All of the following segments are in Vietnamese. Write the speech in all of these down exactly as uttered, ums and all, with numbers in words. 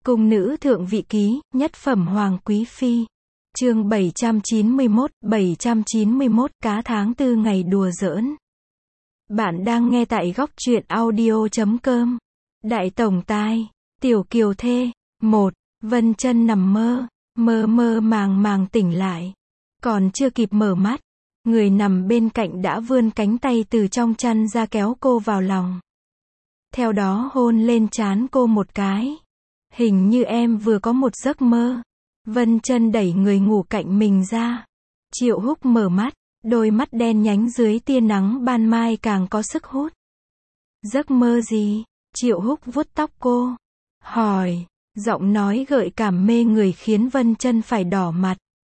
Cung nữ thượng vị ký, nhất phẩm hoàng quý phi. Chương bảy trăm chín mươi mốt, bảy trăm chín mươi mốt, cá tháng tư ngày đùa giỡn. Bạn đang nghe tại góc truyện audio chấm com. Đại tổng tài, tiểu kiều thê. Một, Vân Chân nằm mơ, mơ mơ màng màng tỉnh lại. Còn chưa kịp mở mắt, người nằm bên cạnh đã vươn cánh tay từ trong chăn ra kéo cô vào lòng. Theo đó hôn lên trán cô một cái. Hình như em vừa có một giấc mơ. Vân Chân đẩy người ngủ cạnh mình ra. Triệu Húc mở mắt, đôi mắt đen nhánh dưới tia nắng ban mai càng có sức hút. Giấc mơ gì? Triệu Húc vuốt tóc cô, hỏi, giọng nói gợi cảm mê người khiến Vân Chân phải đỏ mặt.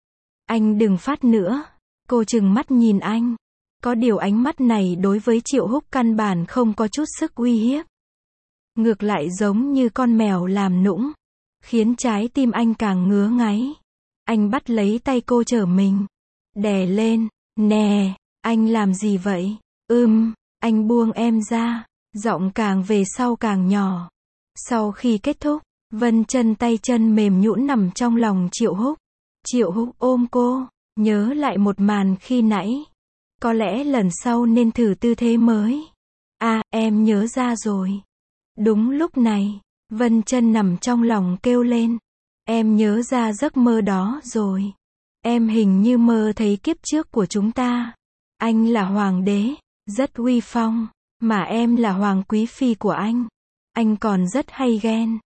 Anh đừng phát nữa. Cô trừng mắt nhìn anh. Có điều ánh mắt này đối với Triệu Húc căn bản không có chút sức uy hiếp. Ngược lại giống như con mèo làm nũng, khiến trái tim anh càng ngứa ngáy. Anh bắt lấy tay cô trở mình, đè lên. Nè, anh làm gì vậy? Ưm, anh buông em ra. Giọng càng về sau càng nhỏ. Sau khi kết thúc, Vân Chân tay chân mềm nhũn nằm trong lòng Triệu Húc. Triệu Húc ôm cô, nhớ lại một màn khi nãy. Có lẽ lần sau nên thử tư thế mới. À, em nhớ ra rồi. Đúng lúc này, Vân Chân nằm trong lòng kêu lên. Em nhớ ra giấc mơ đó rồi. Em hình như mơ thấy kiếp trước của chúng ta. Anh là hoàng đế, rất uy phong, mà em là hoàng quý phi của anh. Anh còn rất hay ghen.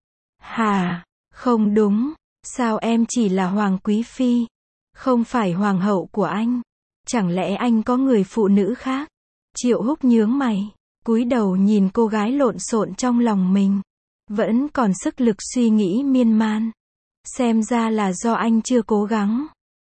Hả? Không đúng, sao em chỉ là hoàng quý phi, không phải hoàng hậu của anh? Chẳng lẽ anh có người phụ nữ khác? Triệu Húc nhướng mày, cúi đầu nhìn cô gái lộn xộn trong lòng mình. Vẫn còn sức lực suy nghĩ miên man. Xem ra là do anh chưa cố gắng.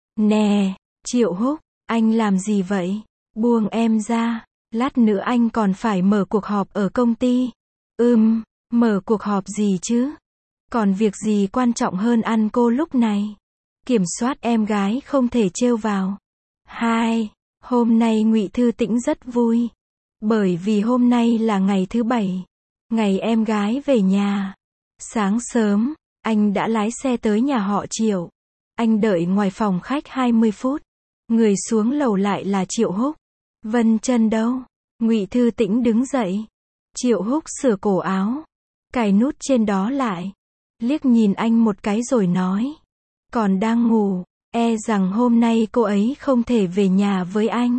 Nè, Triệu Húc, anh làm gì vậy? Buông em ra, lát nữa anh còn phải mở cuộc họp ở công ty. Ừm, mở cuộc họp gì chứ? Còn việc gì quan trọng hơn ăn cô lúc này? Kiểm soát em gái không thể trêu vào. Hai, hôm nay Ngụy Thư Tĩnh rất vui. Bởi vì hôm nay là ngày thứ bảy, ngày em gái về nhà. Sáng sớm, anh đã lái xe tới nhà họ Triệu. Anh đợi ngoài phòng khách hai mươi phút. Người xuống lầu lại là Triệu Húc. Vân Chân đâu? Ngụy Thư Tĩnh đứng dậy. Triệu Húc sửa cổ áo, cài nút trên đó lại, liếc nhìn anh một cái rồi nói. Còn đang ngủ, e rằng hôm nay cô ấy không thể về nhà với anh.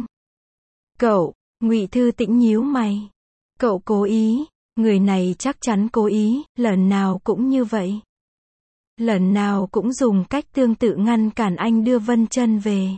Cậu, Ngụy Thư Tĩnh nhíu mày. Cậu cố ý, người này chắc chắn cố ý, lần nào cũng như vậy. Lần nào cũng dùng cách tương tự ngăn cản anh đưa Vân Chân về.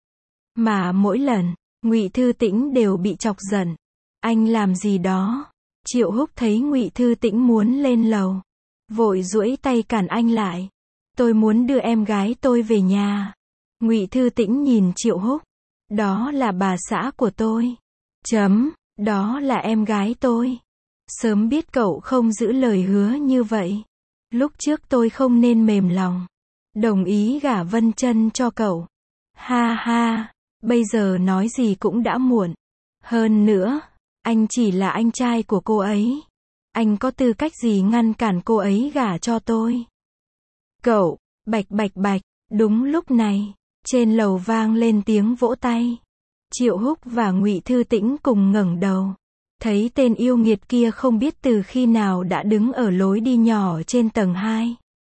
Mà mỗi lần, Ngụy Thư Tĩnh đều bị chọc giận. Anh làm gì đó? Triệu Húc thấy Ngụy Thư Tĩnh muốn lên lầu, vội duỗi tay cản anh lại. Tôi muốn đưa em gái tôi về nhà. Ngụy Thư Tĩnh nhìn Triệu Húc. Đó là bà xã của tôi. Chấm, đó là em gái tôi. Sớm biết cậu không giữ lời hứa như vậy. Lúc trước tôi không nên mềm lòng, đồng ý gả Vân Chân cho cậu. Ha ha, bây giờ nói gì cũng đã muộn. Hơn nữa, anh chỉ là anh trai của cô ấy. Anh có tư cách gì ngăn cản cô ấy gả cho tôi? Cậu, bạch bạch bạch. Đúng lúc này, trên lầu vang lên tiếng vỗ tay. Triệu Húc và Ngụy Thư Tĩnh cùng ngẩng đầu. Thấy tên yêu nghiệt kia không biết từ khi nào đã đứng ở lối đi nhỏ trên tầng hai.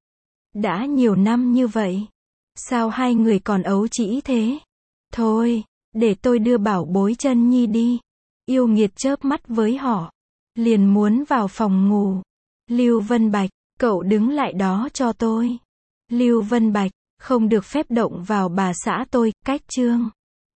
Đã nhiều năm như vậy, sao hai người còn ấu trĩ thế? Thôi, để tôi đưa bảo bối Chân Nhi đi. Yêu nghiệt chớp mắt với họ, liền muốn vào phòng ngủ. Lưu Vân Bạch, cậu đứng lại đó cho tôi. Lưu Vân Bạch, không được phép động vào bà xã tôi, cách chương.